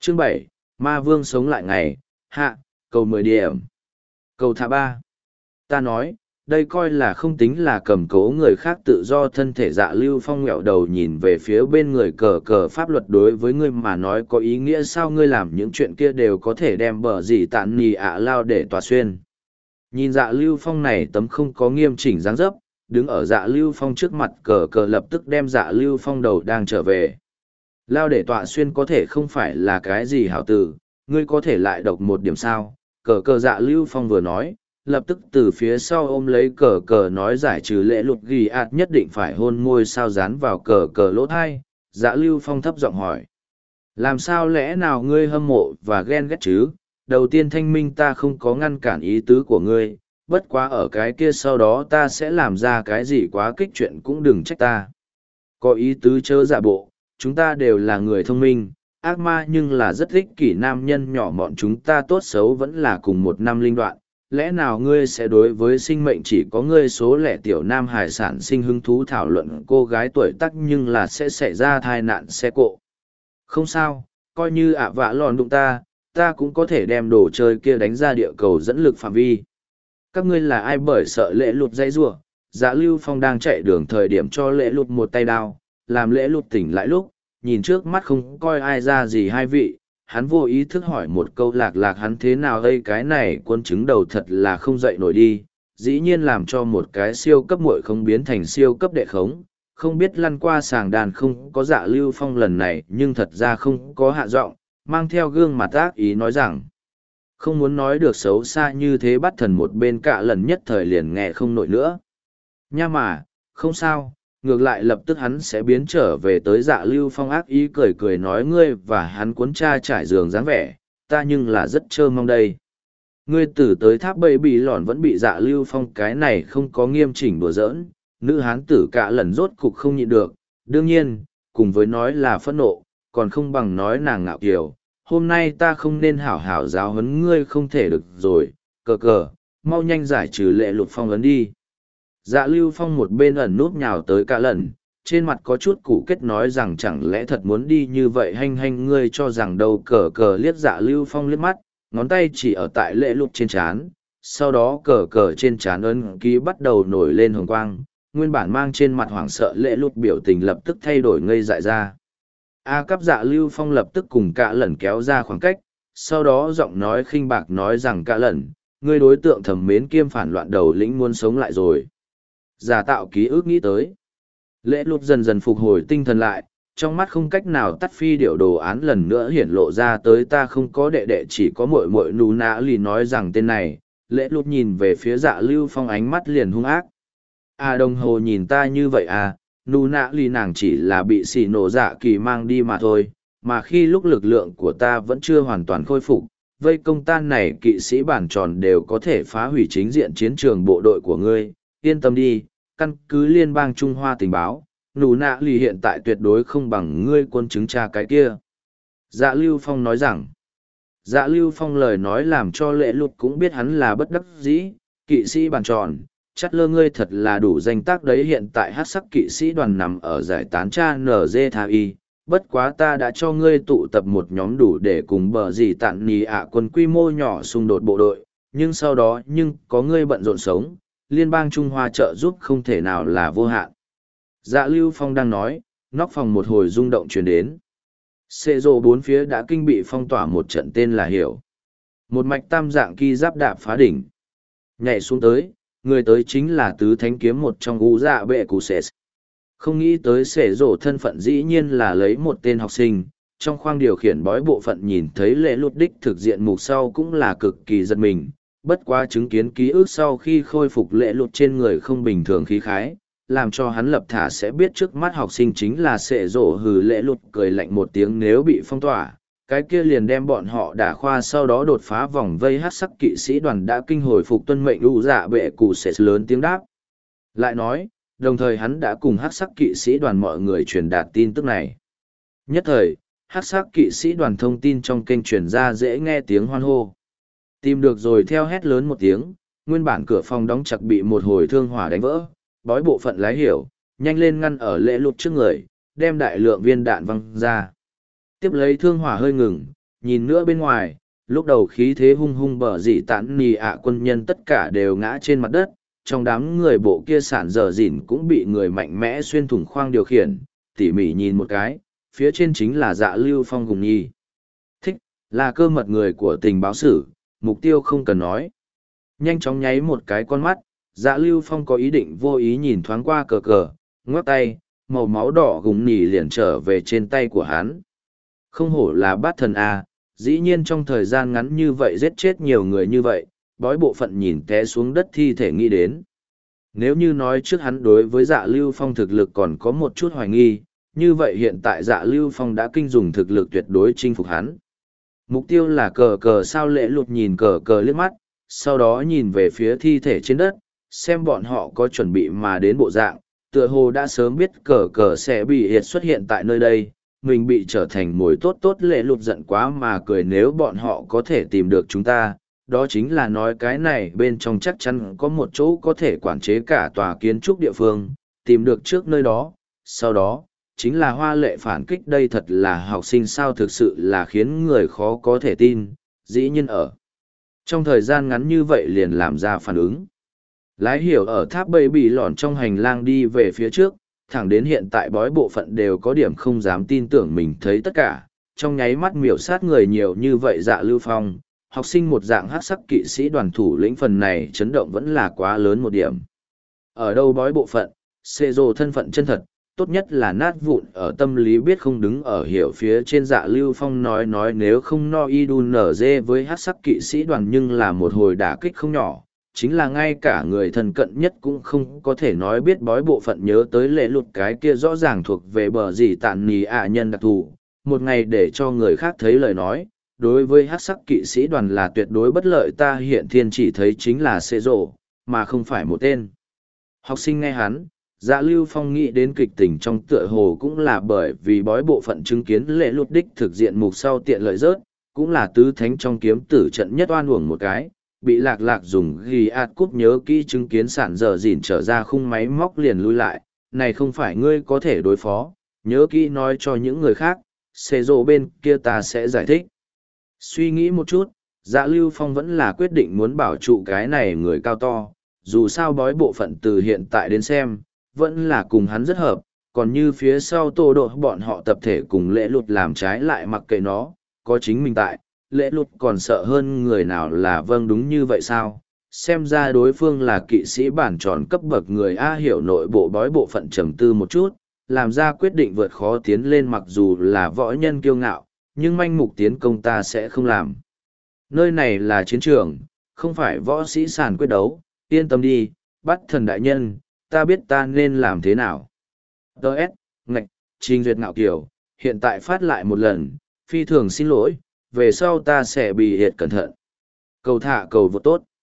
Chương 7, Ma Vương sống lại ngày, hạ, cầu 10 điểm. Cầu thả 3. Ta nói, đây coi là không tính là cầm cố người khác tự do thân thể. Dạ Lưu Phong nghẹo đầu nhìn về phía bên người cờ cờ, pháp luật đối với ngươi mà nói có ý nghĩa sao? Ngươi làm những chuyện kia đều có thể đem bờ gì tạn nì ạ lao để tòa xuyên. Nhìn Dạ Lưu Phong này tấm không có nghiêm chỉnh dáng dấp, đứng ở Dạ Lưu Phong trước mặt cờ cờ lập tức đem Dạ Lưu Phong đầu đang trở về. Lao để tọa xuyên có thể không phải là cái gì hảo từ, ngươi có thể lại đọc một điểm sao? Cờ cờ Dạ Lưu Phong vừa nói, lập tức từ phía sau ôm lấy cờ cờ nói giải trừ lễ luật ghi ạt nhất định phải hôn môi sao dán vào cờ cờ lỗ thai. Dạ Lưu Phong thấp giọng hỏi. Làm sao lẽ nào ngươi hâm mộ và ghen ghét chứ? Đầu tiên thanh minh ta không có ngăn cản ý tứ của ngươi, bất quá ở cái kia sau đó ta sẽ làm ra cái gì quá kích chuyện cũng đừng trách ta. Có ý tứ chớ giả bộ, chúng ta đều là người thông minh, ác ma nhưng là rất ích kỷ nam nhân nhỏ mọn, chúng ta tốt xấu vẫn là cùng một năm linh đoạn. Lẽ nào ngươi sẽ đối với sinh mệnh chỉ có ngươi số lẻ tiểu nam hải sản sinh hứng thú thảo luận cô gái tuổi tác nhưng là sẽ xảy ra tai nạn xe cộ? Không sao, coi như ạ vạ lòn đụng ta cũng có thể đem đồ chơi kia đánh ra địa cầu dẫn lực phạm vi. Các ngươi là ai bởi sợ lễ lụt dãy rủa? Dạ Lưu Phong đang chạy đường thời điểm cho lễ lụt một tay đao, làm lễ lụt tỉnh lại lúc, nhìn trước mắt không coi ai ra gì hai vị, hắn vô ý thức hỏi một câu lạc lạc hắn thế nào đây, cái này quân chứng đầu thật là không dậy nổi đi, dĩ nhiên làm cho một cái siêu cấp muội không biến thành siêu cấp đệ khống, không biết lăn qua sàng đàn không có. Dạ Lưu Phong lần này nhưng thật ra không có hạ giọng, mang theo gương mặt ác ý nói rằng, không muốn nói được xấu xa như thế. Bắt thần một bên cả lần nhất thời liền nghe không nổi nữa. Nha mà, không sao, ngược lại lập tức hắn sẽ biến trở về tới. Dạ Lưu Phong ác ý cười cười nói ngươi và hắn cuốn cha trải giường dáng vẻ, ta nhưng là rất trơ mong đây. Ngươi tử tới tháp bầy bị lòn vẫn bị Dạ Lưu Phong cái này không có nghiêm chỉnh đùa giỡn, nữ hán tử cả lần rốt cục không nhịn được, đương nhiên, cùng với nói là phẫn nộ, còn không bằng nói nàng ngạo kiều. Hôm nay ta không nên hảo hảo giáo huấn ngươi không thể được rồi, cờ cờ, mau nhanh giải trừ lệ lụt phong ấn đi. Dạ Lưu Phong một bên ẩn núp nhào tới cả lần, trên mặt có chút củ kết nói rằng chẳng lẽ thật muốn đi như vậy hanh ngươi cho rằng đâu. Cờ cờ liếc Dạ Lưu Phong liếc mắt, ngón tay chỉ ở tại lệ lụt trên trán, sau đó cờ cờ trên trán ấn ký bắt đầu nổi lên hồng quang, nguyên bản mang trên mặt hoảng sợ lệ lụt biểu tình lập tức thay đổi ngây dại ra. Cắp Dạ Lưu Phong lập tức cùng cả lần kéo ra khoảng cách, sau đó giọng nói khinh bạc nói rằng cả lần, ngươi đối tượng thầm mến kiêm phản loạn đầu lĩnh muốn sống lại rồi. Giả tạo ký ức nghĩ tới. Lễ lụt dần dần phục hồi tinh thần lại, trong mắt không cách nào tắt phi điệu đồ án lần nữa hiển lộ ra tới. Ta không có đệ đệ chỉ có muội muội. Nú nã lì nói rằng tên này. Lễ lụt nhìn về phía Dạ Lưu Phong ánh mắt liền hung ác. Đồng hồ nhìn ta như vậy nụ nạ lì nàng chỉ là bị xì nổ dạ kỳ mang đi mà thôi, mà khi lúc lực lượng của ta vẫn chưa hoàn toàn khôi phục, vây công tan này kỵ sĩ bản tròn đều có thể phá hủy chính diện chiến trường bộ đội của ngươi. Yên tâm đi, căn cứ liên bang Trung Hoa tình báo, nụ nạ lì hiện tại tuyệt đối không bằng ngươi quân chứng tra cái kia. Dạ Lưu Phong nói rằng, Dạ Lưu Phong lời nói làm cho lệ lụt cũng biết hắn là bất đắc dĩ. Kỵ sĩ bản tròn, chắc lơ ngươi thật là đủ danh tác đấy. Hiện tại hát sắc kỵ sĩ đoàn nằm ở giải tán cha NG Tha Y, bất quá ta đã cho ngươi tụ tập một nhóm đủ để cùng bờ gì tạn nì ạ quân quy mô nhỏ xung đột bộ đội, nhưng sau đó có ngươi bận rộn sống, liên bang Trung Hoa trợ giúp không thể nào là vô hạn. Dạ Lưu Phong đang nói, nóc phòng một hồi rung động truyền đến. Xê rồ bốn phía đã kinh bị phong tỏa một trận tên là hiểu. Một mạch tam dạng ki giáp đạp phá đỉnh. Nhảy xuống tới, người tới chính là tứ thánh kiếm một trong u dạ bệ cụ sệ. Không nghĩ tới xê rồ thân phận dĩ nhiên là lấy một tên học sinh. Trong khoang điều khiển bói bộ phận nhìn thấy lễ lụt đích thực diện mục sau cũng là cực kỳ giật mình. Bất quá chứng kiến ký ức sau khi khôi phục lễ lụt trên người không bình thường khí khái, làm cho hắn lập thả sẽ biết trước mắt học sinh chính là sệ rổ. Hừ, lễ lụt cười lạnh một tiếng, nếu bị phong tỏa, cái kia liền đem bọn họ đả khoa, sau đó đột phá vòng vây. Hát sắc kỵ sĩ đoàn đã kinh hồi phục tuân mệnh u dạ bệ cụ sẽ lớn tiếng đáp. Lại nói, đồng thời hắn đã cùng hát sắc kỵ sĩ đoàn mọi người truyền đạt tin tức này. Nhất thời, hát sắc kỵ sĩ đoàn thông tin trong kênh truyền ra dễ nghe tiếng hoan hô. Tìm được rồi, theo hét lớn một tiếng, nguyên bản cửa phòng đóng chặt bị một hồi thương hỏa đánh vỡ, bói bộ phận lái hiểu, nhanh lên ngăn ở lễ lụt trước người, đem đại lượng viên đạn văng ra. Tiếp lấy thương hỏa hơi ngừng, Nhìn nữa bên ngoài, lúc đầu khí thế hung hung bờ dị tản nì ạ quân nhân tất cả đều ngã trên mặt đất, trong đám người bộ kia sản dở dỉn cũng bị người mạnh mẽ xuyên thủng khoang điều khiển, tỉ mỉ nhìn một cái, phía trên chính là Dạ Lưu Phong cùng nhi. Thích, là cơ mật người của tình báo sử, mục tiêu không cần nói. Nhanh chóng nháy một cái con mắt, Dạ Lưu Phong có ý định vô ý nhìn thoáng qua cờ cờ, ngoắc tay, màu máu đỏ gùng nỉ liền trở về trên tay của hắn. Không hổ là bát thần A, dĩ nhiên trong thời gian ngắn như vậy giết chết nhiều người như vậy, bói bộ phận nhìn té xuống đất thi thể nghĩ đến. Nếu như nói trước hắn đối với Dạ Lưu Phong thực lực còn có một chút hoài nghi, như vậy hiện tại Dạ Lưu Phong đã kinh dùng thực lực tuyệt đối chinh phục hắn. Mục tiêu là cờ cờ sao lễ lụt nhìn cờ cờ liếc mắt, sau đó nhìn về phía thi thể trên đất, xem bọn họ có chuẩn bị mà đến bộ dạng, tựa hồ đã sớm biết cờ cờ sẽ bị hiệt xuất hiện tại nơi đây, mình bị trở thành mồi tốt tốt lễ lụt giận quá mà cười nếu bọn họ có thể tìm được chúng ta, đó chính là nói cái này bên trong chắc chắn có một chỗ có thể quản chế cả tòa kiến trúc địa phương, tìm được trước nơi đó, sau đó, chính là hoa lệ phản kích đây thật là học sinh sao thực sự là khiến người khó có thể tin, dĩ nhiên ở. Trong thời gian ngắn như vậy liền làm ra phản ứng. Lái hiểu ở tháp bầy bị lòn trong hành lang đi về phía trước, thẳng đến hiện tại bói bộ phận đều có điểm không dám tin tưởng mình thấy tất cả, trong nháy mắt miểu sát người nhiều như vậy Dạ Lưu Phong, học sinh một dạng hắc sắc kỵ sĩ đoàn thủ lĩnh phần này chấn động vẫn là quá lớn một điểm. Ở đâu bói bộ phận, xê rồ thân phận chân thật, tốt nhất là nát vụn ở tâm lý biết không đứng ở hiểu phía trên Dạ Lưu Phong nói nếu không no y đu nở dê với hắc sắc kỵ sĩ đoàn nhưng là một hồi đả kích không nhỏ. Chính là ngay cả người thân cận nhất cũng không có thể nói biết bói bộ phận nhớ tới lễ lụt cái kia rõ ràng thuộc về bờ gì tàn nì ạ nhân đặc thù. Một ngày để cho người khác thấy lời nói, đối với hắc sắc kỵ sĩ đoàn là tuyệt đối bất lợi ta hiện thiên chỉ thấy chính là xê rộ, mà không phải một tên. Học sinh nghe hắn, Dạ Lưu Phong nghĩ đến kịch tình trong tựa hồ cũng là bởi vì bói bộ phận chứng kiến lễ lụt đích thực diện mục sau tiện lợi rớt, cũng là tứ thánh trong kiếm tử trận nhất oan uổng một cái, bị lạc lạc dùng ghi ạt cúp nhớ kỹ chứng kiến sản dở dỉn trở ra khung máy móc liền lui lại, này không phải ngươi có thể đối phó, nhớ kỹ nói cho những người khác, xê rộ bên kia ta sẽ giải thích. Suy nghĩ một chút, Dạ Lưu Phong vẫn là quyết định muốn bảo trụ cái này người cao to, dù sao bói bộ phận từ hiện tại đến xem, vẫn là cùng hắn rất hợp, còn như phía sau tô độ bọn họ tập thể cùng lễ lụt làm trái lại mặc kệ nó, có chính mình tại, lễ lụt còn sợ hơn người nào là vâng đúng như vậy sao? Xem ra đối phương là kỵ sĩ bản tròn cấp bậc người A hiểu nội bộ bói bộ phận trầm tư một chút, làm ra quyết định vượt khó tiến lên mặc dù là võ nhân kiêu ngạo, nhưng manh mục tiến công ta sẽ không làm. Nơi này là chiến trường, không phải võ sĩ sàn quyết đấu, yên tâm đi, bắt thần đại nhân, ta biết ta nên làm thế nào. Đợt, ngạch, trình duyệt ngạo kiểu, hiện tại phát lại một lần, phi thường xin lỗi, về sau ta sẽ bị hiệt cẩn thận. Cầu thả cầu vô tốt.